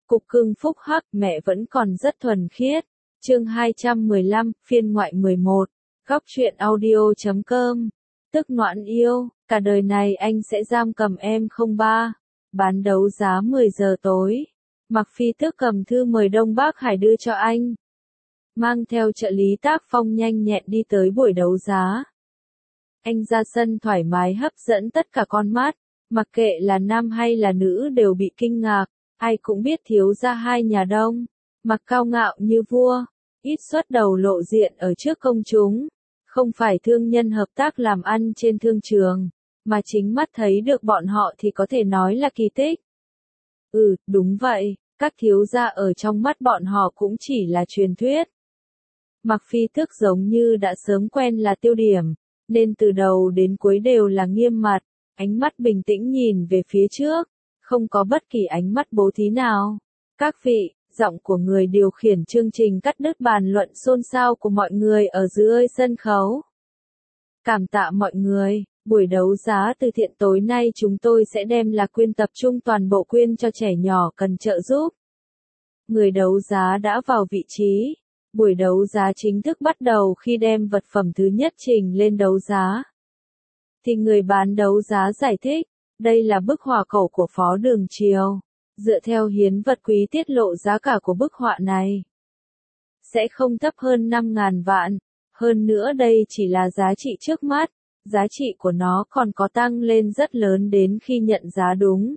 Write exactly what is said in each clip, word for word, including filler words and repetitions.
Cục cưng phúc hắc, mẹ vẫn còn rất thuần khiết. Chương hai trăm mười lăm, phiên ngoại mười một. Góc truyện audio chấm com. Tức Noãn yêu, cả đời này anh sẽ giam cầm em không ba. Bán đấu giá mười giờ tối. Mặc Phi Tước cầm thư mời Đông Bắc Hải đưa cho anh. Mang theo trợ lý tác phong nhanh nhẹn đi tới buổi đấu giá. Anh ra sân thoải mái hấp dẫn tất cả con mắt. Mặc kệ là nam hay là nữ đều bị kinh ngạc. Ai cũng biết thiếu gia hai nhà Đông. Mặc cao ngạo như vua. Ít xuất đầu lộ diện ở trước công chúng. Không phải thương nhân hợp tác làm ăn trên thương trường. Mà chính mắt thấy được bọn họ thì có thể nói là kỳ tích. Ừ, đúng vậy. Các thiếu gia ở trong mắt bọn họ cũng chỉ là truyền thuyết. Mặc Phi Tước giống như đã sớm quen là tiêu điểm. Nên từ đầu đến cuối đều là nghiêm mặt. Ánh mắt bình tĩnh nhìn về phía trước. Không có bất kỳ ánh mắt bố thí nào. Các vị, giọng của người điều khiển chương trình cắt đứt bàn luận xôn xao của mọi người ở dưới sân khấu. Cảm tạ mọi người, buổi đấu giá từ thiện tối nay chúng tôi sẽ đem là quyên tập trung toàn bộ quyên cho trẻ nhỏ cần trợ giúp. Người đấu giá đã vào vị trí. Buổi đấu giá chính thức bắt đầu khi đem vật phẩm thứ nhất trình lên đấu giá. Thì người bán đấu giá giải thích. Đây là bức họa cổ của Phó Đường Triều. Dựa theo hiến vật quý tiết lộ giá cả của bức họa này sẽ không thấp hơn năm ngàn vạn. Hơn nữa đây chỉ là giá trị trước mắt. Giá trị của nó còn có tăng lên rất lớn đến khi nhận giá đúng.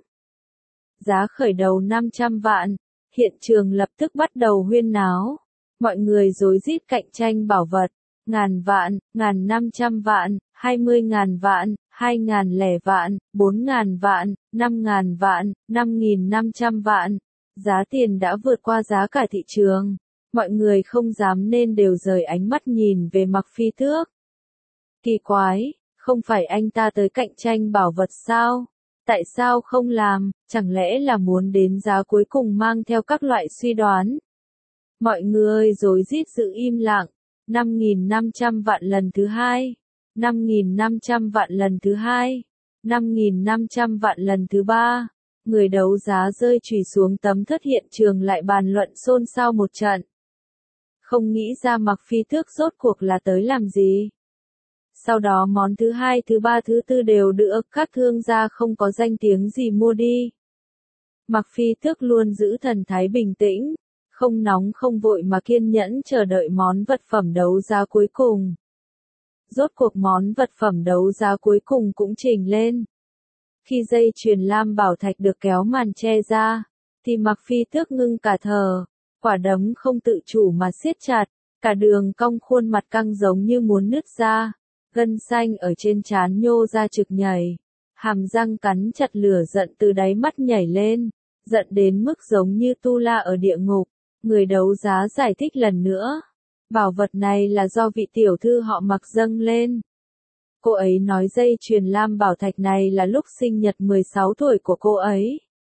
Giá khởi đầu năm trăm vạn. Hiện trường lập tức bắt đầu huyên náo. Mọi người rối rít cạnh tranh bảo vật. Ngàn vạn, ngàn năm trăm vạn, hai mươi ngàn vạn, hai ngàn lẻ vạn, bốn ngàn vạn, năm ngàn vạn, năm nghìn năm trăm vạn. Giá tiền đã vượt qua giá cả thị trường. Mọi người không dám nên đều rời ánh mắt nhìn về Mặc Phi Tước. Kỳ quái, không phải anh ta tới cạnh tranh bảo vật sao? Tại sao không làm, chẳng lẽ là muốn đến giá cuối cùng mang theo các loại suy đoán? Mọi người rối rít giữ im lặng. năm nghìn năm trăm vạn lần thứ hai. năm nghìn năm trăm vạn lần thứ hai. năm nghìn năm trăm vạn lần thứ ba. Người đấu giá rơi chùy xuống tấm thất, hiện trường lại bàn luận xôn xao một trận. Không nghĩ ra Mặc Phi Tước rốt cuộc là tới làm gì. Sau đó món thứ hai, thứ ba, thứ tư đều được các thương gia không có danh tiếng gì mua đi. Mặc Phi Tước luôn giữ thần thái bình tĩnh. Không nóng không vội mà kiên nhẫn chờ đợi món vật phẩm đấu giá cuối cùng. Rốt cuộc món vật phẩm đấu giá cuối cùng cũng trình lên. Khi dây chuyền lam bảo thạch được kéo màn che ra, thì Mặc Phi Tước ngưng cả thở, quả đấm không tự chủ mà siết chặt, cả đường cong khuôn mặt căng giống như muốn nứt ra, gân xanh ở trên trán nhô ra trực nhảy, hàm răng cắn chặt, lửa giận từ đáy mắt nhảy lên, giận đến mức giống như Tu La ở địa ngục. Người đấu giá giải thích lần nữa. Bảo vật này là do vị tiểu thư họ Mặc dâng lên. Cô ấy nói dây chuyền lam bảo thạch này là lúc sinh nhật mười sáu tuổi của cô ấy.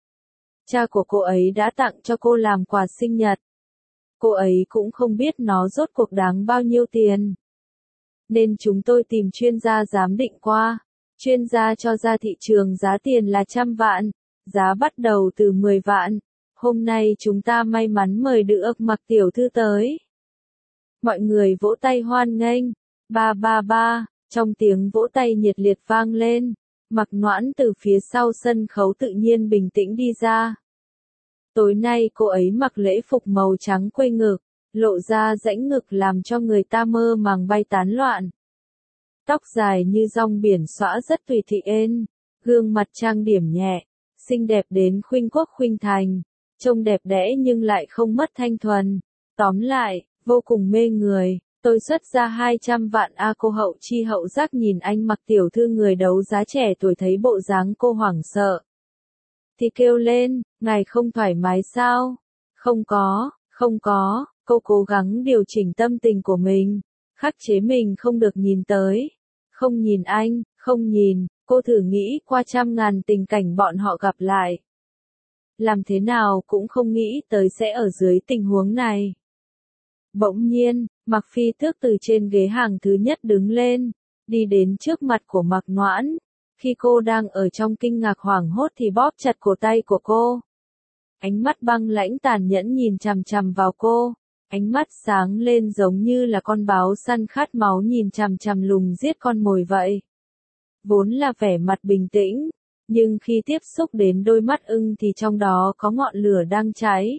Cha của cô ấy đã tặng cho cô làm quà sinh nhật. Cô ấy cũng không biết nó rốt cuộc đáng bao nhiêu tiền. Nên chúng tôi tìm chuyên gia giám định qua. Chuyên gia cho ra thị trường giá tiền là trăm vạn. Giá bắt đầu từ mười vạn. Hôm nay chúng ta may mắn mời được Mặc tiểu thư tới. Mọi người vỗ tay hoan nghênh. Ba ba ba, trong tiếng vỗ tay nhiệt liệt vang lên. Mặc Noãn từ phía sau sân khấu tự nhiên bình tĩnh đi ra. Tối nay cô ấy mặc lễ phục màu trắng quây ngực, lộ ra rãnh ngực làm cho người ta mơ màng bay tán loạn. Tóc dài như rong biển xõa rất tùy tiện, gương mặt trang điểm nhẹ, xinh đẹp đến khuynh quốc khuynh thành. Trông đẹp đẽ nhưng lại không mất thanh thuần. Tóm lại, vô cùng mê người. Tôi xuất ra hai trăm vạn a. Cô hậu chi hậu giác nhìn anh Mặc tiểu thư người đấu giá trẻ tuổi, thấy bộ dáng cô hoảng sợ thì kêu lên, ngài không thoải mái sao? Không có, không có. Cô cố gắng điều chỉnh tâm tình của mình, khắc chế mình không được nhìn tới. Không nhìn anh, không nhìn. Cô thử nghĩ qua trăm ngàn tình cảnh bọn họ gặp lại. Làm thế nào cũng không nghĩ tới sẽ ở dưới tình huống này. Bỗng nhiên, Mặc Phi Tước từ trên ghế hàng thứ nhất đứng lên, đi đến trước mặt của Mặc Noãn. Khi cô đang ở trong kinh ngạc hoảng hốt thì bóp chặt cổ tay của cô. ánh mắt băng lãnh tàn nhẫn nhìn chằm chằm vào cô, ánh mắt sáng lên giống như là con báo săn khát máu nhìn chằm chằm lùng giết con mồi vậy. Vốn là vẻ mặt bình tĩnh, nhưng khi tiếp xúc đến đôi mắt ưng thì trong đó có ngọn lửa đang cháy.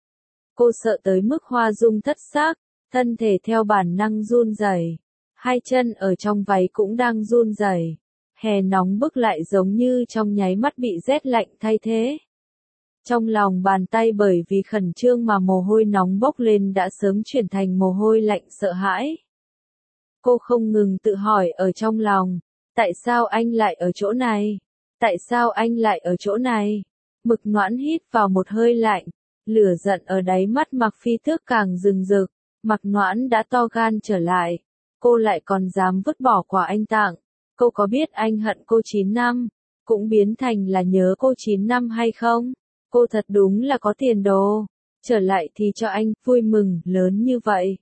Cô sợ tới mức hoa dung thất xác, thân thể theo bản năng run rẩy, hai chân ở trong váy cũng đang run rẩy. Hè nóng bức lại giống như trong nháy mắt bị rét lạnh thay thế. Trong lòng bàn tay bởi vì khẩn trương mà mồ hôi nóng bốc lên đã sớm chuyển thành mồ hôi lạnh sợ hãi. Cô không ngừng tự hỏi ở trong lòng, tại sao anh lại ở chỗ này? Tại sao anh lại ở chỗ này? Mực Noãn hít vào một hơi lạnh, lửa giận ở đáy mắt Mạc Phi Tước càng rừng rực. Mạc Noãn đã to gan trở lại, cô lại còn dám vứt bỏ quà anh tặng. Cô có biết anh hận cô chín năm, cũng biến thành là nhớ cô chín năm hay không? Cô thật đúng là có tiền đồ, trở lại thì cho anh vui mừng lớn như vậy.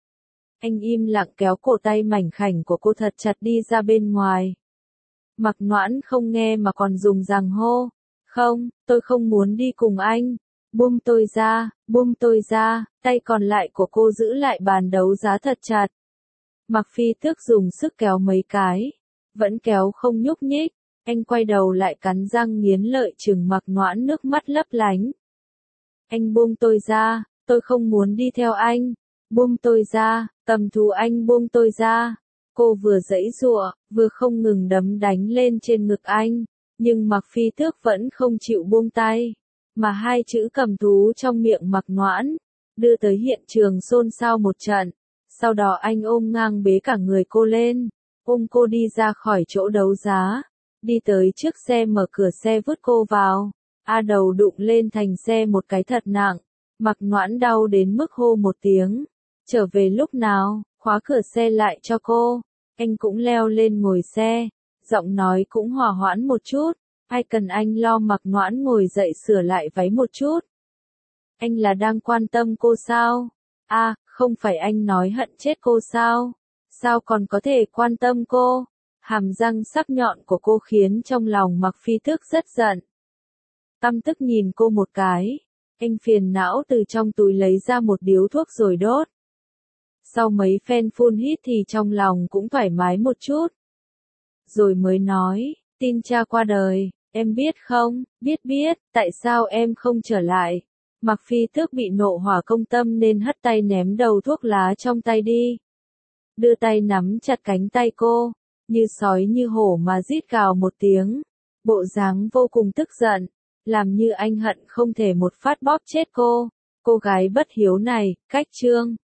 Anh im lặng kéo cổ tay mảnh khảnh của cô thật chặt đi ra bên ngoài. Mạc Noãn không nghe mà còn dùng răng hô, không, tôi không muốn đi cùng anh, buông tôi ra, buông tôi ra, tay còn lại của cô giữ lại bàn đấu giá thật chặt. Mạc Phi Tước dùng sức kéo mấy cái, vẫn kéo không nhúc nhích, anh quay đầu lại cắn răng nghiến lợi trừng Mạc Noãn nước mắt lấp lánh. Anh buông tôi ra, tôi không muốn đi theo anh, buông tôi ra, cầm thú anh buông tôi ra. Cô vừa giãy giụa, vừa không ngừng đấm đánh lên trên ngực anh, nhưng Mạc Phi Tước vẫn không chịu buông tay, mà hai chữ cầm thú trong miệng Mạc Noãn, đưa tới hiện trường xôn xao một trận. Sau đó anh ôm ngang bế cả người cô lên, ôm cô đi ra khỏi chỗ đấu giá, đi tới trước xe mở cửa xe vứt cô vào, a đầu đụng lên thành xe một cái thật nặng, Mạc Noãn đau đến mức hô một tiếng, trở về lúc nào, khóa cửa xe lại cho cô, anh cũng leo lên ngồi xe, giọng nói cũng hòa hoãn một chút, ai cần anh lo. Mạc Noãn ngồi dậy sửa lại váy một chút. Anh là đang quan tâm cô sao? À, không phải anh nói hận chết cô sao? Sao còn có thể quan tâm cô? Hàm răng sắc nhọn của cô khiến trong lòng Mạc Phi Tước rất giận. Căm tức nhìn cô một cái, anh phiền não từ trong túi lấy ra một điếu thuốc rồi đốt. Sau mấy phen phun hít thì trong lòng cũng thoải mái một chút. Rồi mới nói, tin cha qua đời, em biết không, biết biết, tại sao em không trở lại? Mạc Phi Tước bị nộ hỏa công tâm nên hất tay ném đầu thuốc lá trong tay đi. Đưa tay nắm chặt cánh tay cô, như sói như hổ mà rít gào một tiếng. Bộ dáng vô cùng tức giận, làm như anh hận không thể một phát bóp chết cô. Cô gái bất hiếu này, cách trương.